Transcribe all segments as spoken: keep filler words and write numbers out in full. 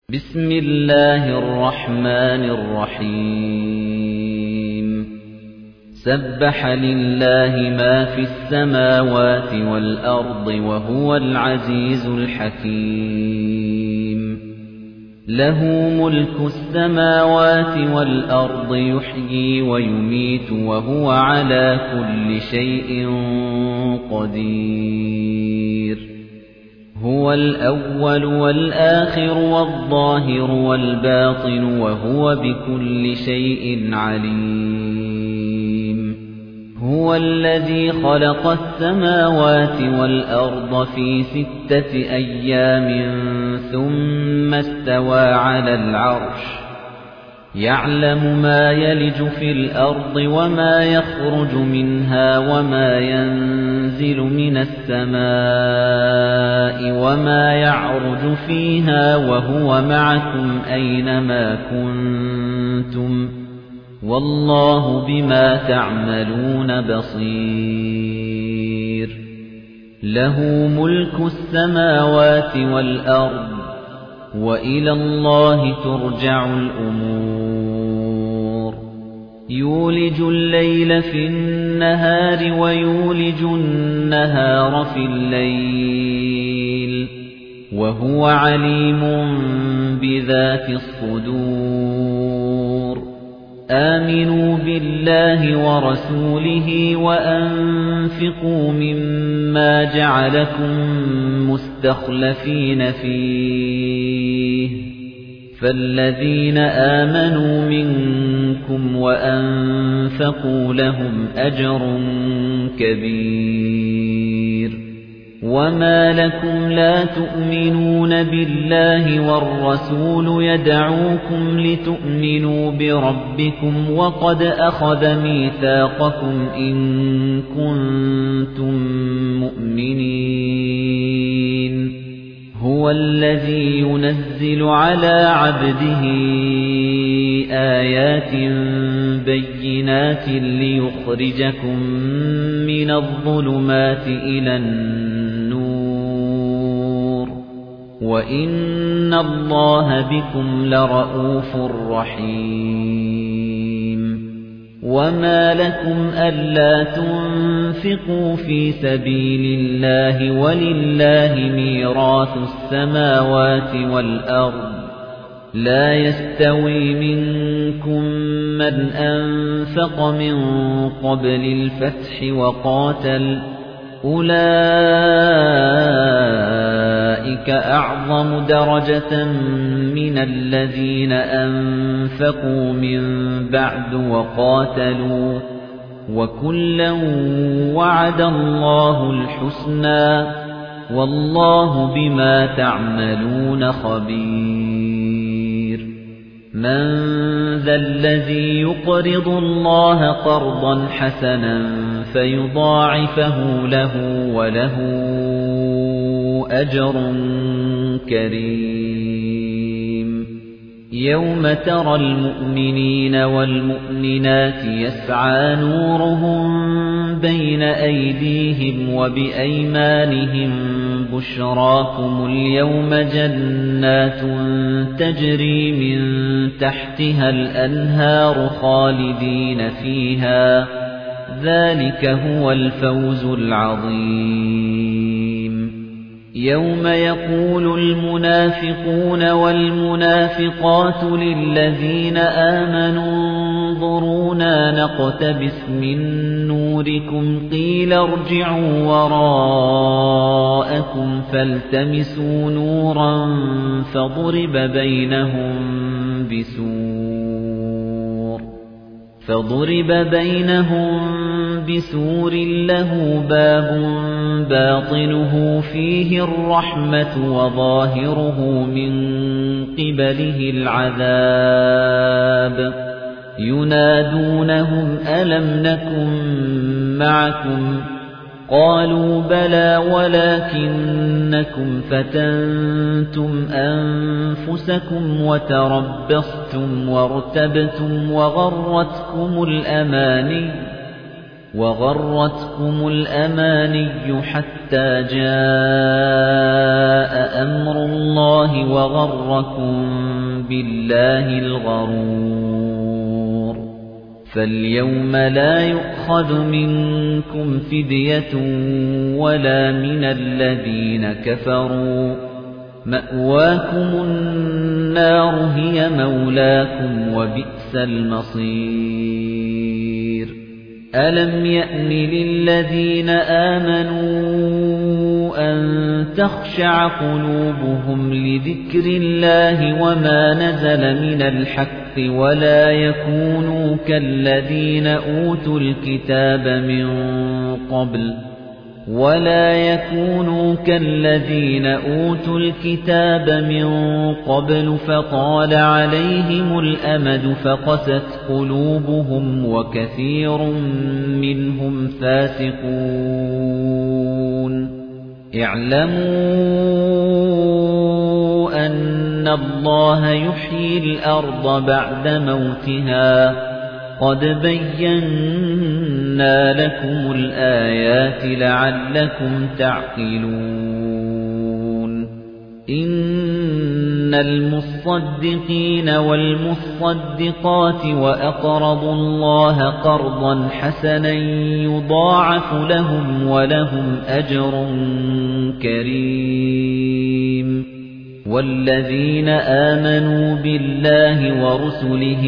بسم الله الرحمن الرحيم سبح لله ما في السماوات والأرض وهو العزيز الحكيم له ملك السماوات والأرض يحيي ويميت وهو على كل شيء قدير هو الأول والآخر والظاهر والباطن وهو بكل شيء عليم هو الذي خلق السماوات والأرض في ستة أيام ثم استوى على العرش يعلم ما يلج في الأرض وما يخرج منها وما ينزل من السماء وما يعرج فيها وهو معكم أينما كنتم والله بما تعملون بصير له ملك السماوات والأرض وإلى الله ترجع الأمور يولج الليل في النهار ويولج النهار في الليل وهو عليم بذات الصدور آمنوا بالله ورسوله وأنفقوا مما جعلكم مستخلفين فيه فالذين آمنوا منكم وأنفقوا لهم أجر كبير وما لكم لا تؤمنون بالله والرسول يدعوكم لتؤمنوا بربكم وقد أخذ ميثاقكم إن كنتم مؤمنين هو الذي ينزل على عبده آيات بينات ليخرجكم من الظلمات إلى النور وإن الله بكم لرءوف رحيم وما لكم ألا تنفقوا في سبيل الله ولله ميراث السماوات والأرض لا يستوي منكم من أنفق من قبل الفتح وقاتل أولئك أعظم درجة من الذين أنفقوا من بعد وقاتلوا وكلا وعد الله الحسنى والله بما تعملون خبير من ذا الذي يقرض الله قرضا حسنا فيضاعفه له وله أجر كريم يوم ترى المؤمنين والمؤمنات يسعى نورهم بين أيديهم وبأيمانهم بشراكم اليوم جنات تجري من تحتها الأنهار خالدين فيها ذلك هو الفوز العظيم يوم يقول المنافقون والمنافقات للذين آمنوا انظرونا نقتبس من نوركم قيل ارجعوا وراءكم فالتمسوا نورا فضرب بينهم بسور فضرب بينهم بسور له باب باطنه فيه الرحمة وظاهره من قبله العذاب ينادونهم ألم نكن معكم قالوا بلى ولكنكم فتنتم أنفسكم وتربصتم وارتبتم وغرتكم الأماني وَغَرَّتْكُمُ الْأَمَانِيُّ حَتَّى جَاءَ أَمْرُ اللَّهِ وَغَرَّكُم بِاللَّهِ الْغَرُورُ فَالْيَوْمَ لَا يُؤْخَذُ مِنكُمْ فِدْيَةٌ وَلَا مِنَ الَّذِينَ كَفَرُوا مَأْوَاكُمُ النَّارُ هِيَ مَوْلَاكُمْ وَبِئْسَ الْمَصِيرُ أَلَمْ يَأْنِ لِلَّذِينَ آمَنُوا أَن تَخْشَعَ قُلُوبُهُمْ لِذِكْرِ اللَّهِ وَمَا نَزَلَ مِنَ الْحَقِّ وَلَا يَكُونُوا كَالَّذِينَ أُوتُوا الْكِتَابَ مِن قَبْلُ وَلَا يَكُونُوا كَالَّذِينَ أُوتُوا الْكِتَابَ مِن قَبْلُ فَطَالَ عَلَيْهِمُ الْأَمَدُ فَقَسَتْ قُلُوبُهُمْ وَكَثِيرٌ مِنْهُمْ فَاسِقُونَ اعْلَمُوا أَنَّ اللَّهَ يُحْيِي الْأَرْضَ بَعْدَ مَوْتِهَا قَدْ بَيَّنَّا لَكُمُ الْآيَاتِ لَعَلَّكُمْ تَعْقِلُونَ إِنَّ الْمُصَّدِّقِينَ وَالْمُصَّدِّقَاتِ وَأَقْرَضُوا اللَّهَ قَرْضًا حَسَنًا يُضَاعَفُ لَهُمْ وَلَهُمْ أَجْرٌ كَرِيمٌ وَالَّذِينَ آمَنُوا بِاللَّهِ وَرُسُلِهِ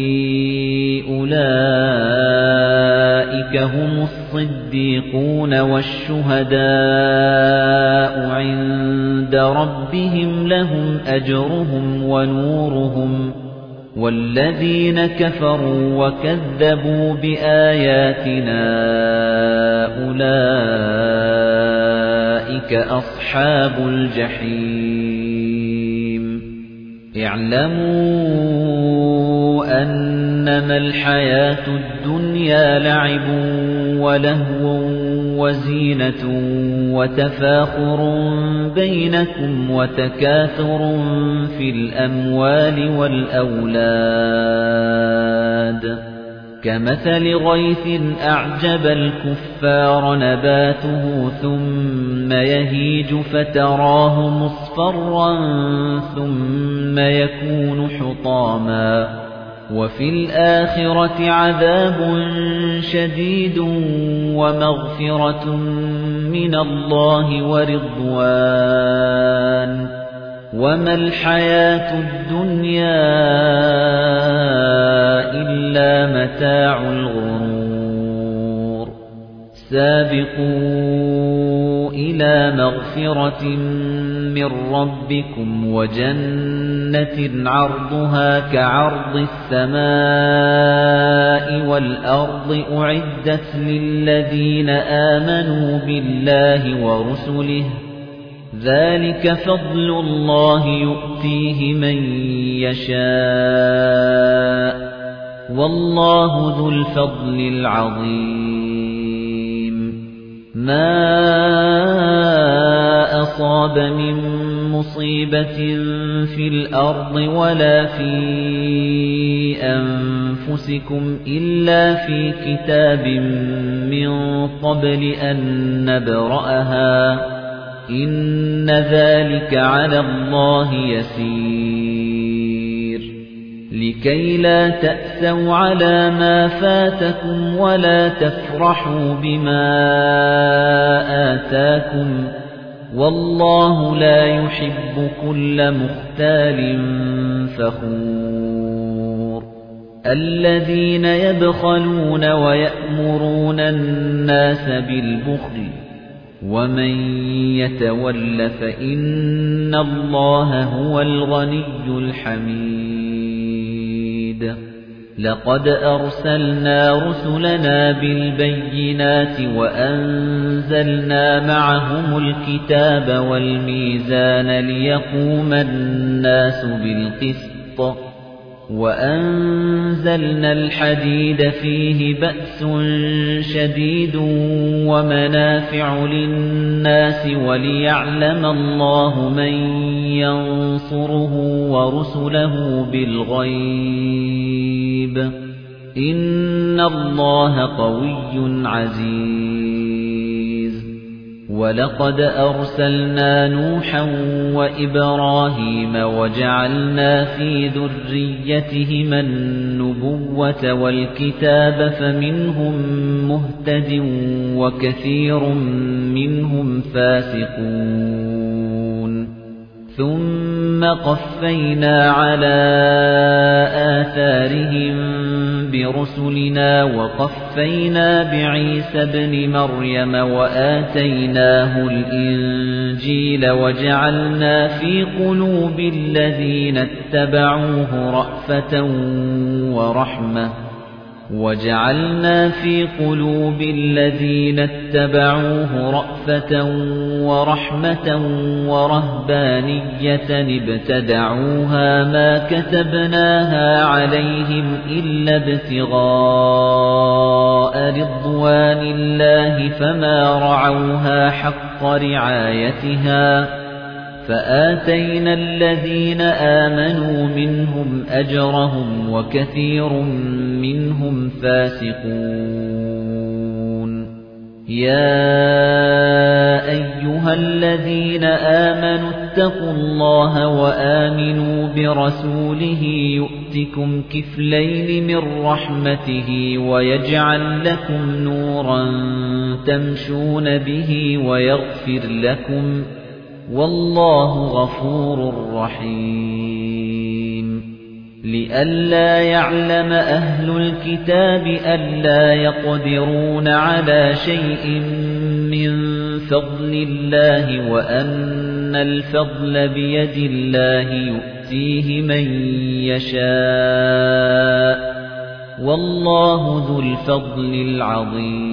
أُولَئِكَ هُمُ الصِّدِّيقُونَ وَالشُّهَدَاءُ عِندَ رَبِّهِمْ لَهُمْ أَجْرُهُمْ وَنُورُهُمْ وَالَّذِينَ كَفَرُوا وَكَذَّبُوا بِآيَاتِنَا أُولَئِكَ أَصْحَابُ الْجَحِيمِ اعْلَمُوا أَنَّمَا الْحَيَاةُ الدُّنْيَا لَعِبٌ وَلَهْوٌ وَزِينَةٌ وَتَفَاخُرٌ بَيْنَكُمْ وَتَكَاثُرٌ فِي الْأَمْوَالِ وَالْأَوْلَادِ كَمَثَلِ غَيْثٍ أَعْجَبَ الْكُفَّارَ نَبَاتُهُ ثُمَّ يَهِيجُ فَتَرَاهُ مُصْفَرًّا ثُمَّ يَكُونُ حُطَامًا وَفِي الْآخِرَةِ عَذَابٌ شَدِيدٌ وَمَغْفِرَةٌ مِنَ اللَّهِ وَرِضْوَانٌ وَمَا الْحَيَاةُ الدُّنْيَا إِلَّا مَتَاعُ الْغُرُورِ سَابِقُوا إِلَى مَغْفِرَةٍ مِّن رَّبِّكُمْ وَجَنَّةٍ عَرْضُهَا كَعَرْضِ السَّمَاءِ وَالْأَرْضِ أُعِدَّتْ لِلَّذِينَ آمَنُوا بِاللَّهِ وَرُسُلِهِ ذَلِكَ فَضْلُ اللَّهِ يُؤْتِيهِ مَن يَشَاءُ وَاللَّهُ ذُو الْفَضْلِ الْعَظِيمِ مَا أَصَابَ مِن مُّصِيبَةٍ فِي الْأَرْضِ وَلَا فِي أَنفُسِكُمْ إِلَّا فِي كِتَابٍ مِّن قَبْلِ أَن نَّبْرَأَهَا إِنَّ ذَلِكَ عَلَى اللَّهِ يَسِيرٌ لِكَيْ لَا تَأْسَوْا عَلَى مَا فَاتَكُمْ وَلَا تَفْرَحُوا بِمَا آتَاكُمْ وَاللَّهُ لَا يُحِبُّ كُلَّ مُخْتَالٍ فَخُورٍ الَّذِينَ يَبْخَلُونَ وَيَأْمُرُونَ النَّاسَ بِالْبُخْلِ وَمَن يَتَوَلَّ فَإِنَّ اللَّهَ هُوَ الْغَنِيُّ الْحَمِيدُ لَقَدْ أَرْسَلْنَا رُسُلَنَا بِالْبَيِّنَاتِ وَأَنزَلْنَا مَعَهُمُ الْكِتَابَ وَالْمِيزَانَ لِيَقُومَ النَّاسُ بِالْقِسْطِ وَأَنزَلْنَا الْحَدِيدَ فِيهِ بَأْسٌ شَدِيدٌ وَمَنَافِعُ لِلنَّاسِ وَلِيَعْلَمَ اللَّهُ مَن يَنصُرُهُ وَرُسُلَهُ بِالْغَيْبِ إِنَّ اللَّهَ قَوِيٌّ عَزِيزٌ وَلَقَدْ أَرْسَلْنَا نُوحًا وَإِبْرَاهِيمَ وَجَعَلْنَا فِي ذُرِّيَّتِهِمَا النُّبُوَّةَ وَالْكِتَابَ فَمِنْهُم مُّهْتَدٍ وَكَثِيرٌ مِّنْهُمْ فَاسِقُونَ ثُمَّ قَفَّيْنَا عَلَى آثَارِهِم بِرُسُلِنَا وَقَفَّيْنَا بِعِيسَى ابْنِ مَرْيَمَ وَآتَيْنَاهُ الْإِنجِيلَ وَجَعَلْنَا فِي قُلُوبِ الَّذِينَ اتَّبَعُوهُ رَأْفَةً وَرَحْمَةً وَجَعَلْنَا فِي قُلُوبِ الَّذِينَ اتَّبَعُوهُ رَأْفَةً وَرَحْمَةً وَرَهْبَانِيَّةً ابْتَدَعُوهَا مَا كَتَبْنَاهَا عَلَيْهِمْ إِلَّا ابْتِغَاءَ رِضْوَانِ اللَّهِ فَمَا رَعَوْهَا حَقَّ رِعَايَتِهَا فَآتَيْنَا الَّذِينَ آمَنُوا مِنْهُمْ أَجْرَهُمْ وَكَثِيرٌ مِنْهُمْ فَاسِقُونَ يَا أَيُّهَا الَّذِينَ آمَنُوا اتَّقُوا اللَّهَ وَآمِنُوا بِرَسُولِهِ يُؤْتِكُمْ كِفْلَيْنِ مِنْ رَحْمَتِهِ وَيَجْعَلْ لَكُمْ نُورًا تَمْشُونَ بِهِ وَيَغْفِرْ لَكُمْ وَاللَّهُ غَفُورٌ رَّحِيمٌ لِئَلَّا يَعْلَمَ أَهْلُ الْكِتَابِ أَلَّا يَقْدِرُونَ عَلَى شَيْءٍ مِّن فَضْلِ اللَّهِ وَأَنَّ الْفَضْلَ بِيَدِ اللَّهِ يُؤْتِيهِ مَن يَشَاءُ وَاللَّهُ ذُو الْفَضْلِ الْعَظِيمِ